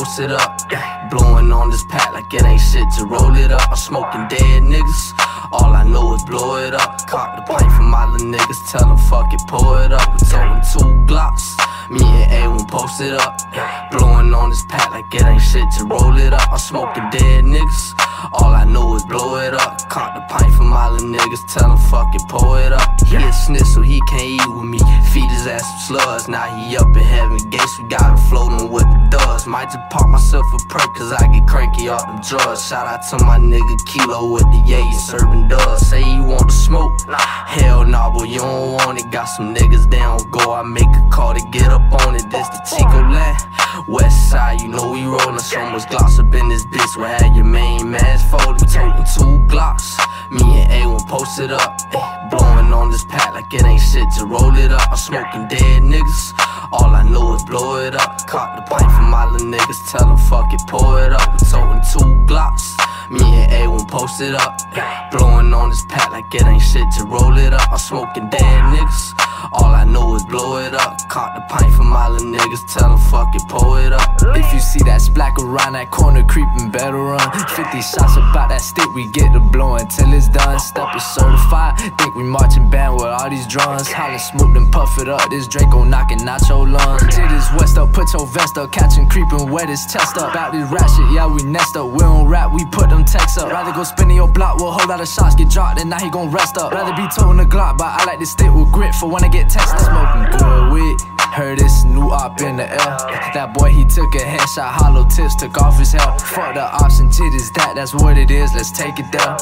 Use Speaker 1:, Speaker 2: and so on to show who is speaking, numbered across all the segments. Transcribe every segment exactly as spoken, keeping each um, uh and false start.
Speaker 1: post it up. Blowing on this pack like it ain't shit to roll it up. I'm smoking dead niggas, all I know is blow it up. Cock the pint from my little niggas, tell them fuck it, pour it up. We toting two Glocks, me and A one posted up. Blowing on this pack like it ain't shit to roll it up. I'm smoking dead niggas, all I know is blow it up. Cock the pint from my little niggas, tell him fuck it, pour it up. He a snitch so he can't eat with me, feed his ass some slugs. Now he up in heaven gates, we got him floating with the doors. Might just pop myself a perk cause I get cranky off them drugs. Shout out to my nigga Kilo with the yay serving doves. Say you want the smoke? Hell nah, boy you don't want it. Got some niggas down go, I make a call to get up on it. This the Chico land, west side, you know we rollin'. So much Glocks up in this bitch, we'll have your main man folded. We toting two Glocks, me and A one posted up. Ay, blowing on this pack like it ain't shit to roll it up. I'm smoking dead niggas, all I know is blow it up. Cock the pint from my little niggas, tell them fuck it, pour it up. We toting two Glocks, me and A one posted up. Ay, blowing on this pack like it ain't shit to roll it up. I'm smoking dead niggas, all I know is blow it up. Cock the pint from my little niggas, tell them fuck it, pour it up.
Speaker 2: If you see that splack around that corner creeping, better run. Fifty shots about that stick, we get the blowing till it's done. Step is certified, think we marching band with all these drums. Hollin' smooth and puff it up, this Draco knocking out your lungs. Till this west up, put your vest up, catching creeping, wet his chest up. About this rat shit, yeah we nest up, we don't rap, we put them texts up. Rather go spin in your block, with a whole lot of shots get dropped, and now he gon' rest up. Rather be toting the Glock, but I like to stick with grit for when I get tested. Smoking good weed, heard this new op in the air. That boy he took a headshot, hollow tips, took off his hair. Fuck the option, shit is that, that's what it is, let's take it there.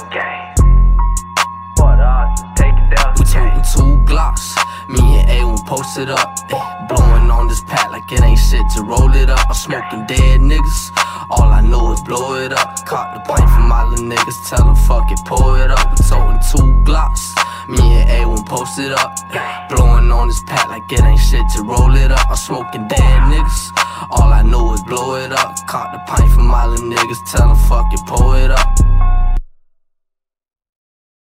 Speaker 1: We toting two Glocks, me and A one posted up. Ay, blowing on this pack like it ain't shit to roll it up. I'm smoking dead niggas, all I know is blow it up. Cock the pint from my little niggas, tell them fuck it, pour it up. We toting two Glocks, me and A one posted up. Ay, blowing on this pack like it ain't shit to roll it up. I'm smoking dead niggas, all I know is blow it up. Cock the pint from my little niggas, tell them fuck it, pour it up.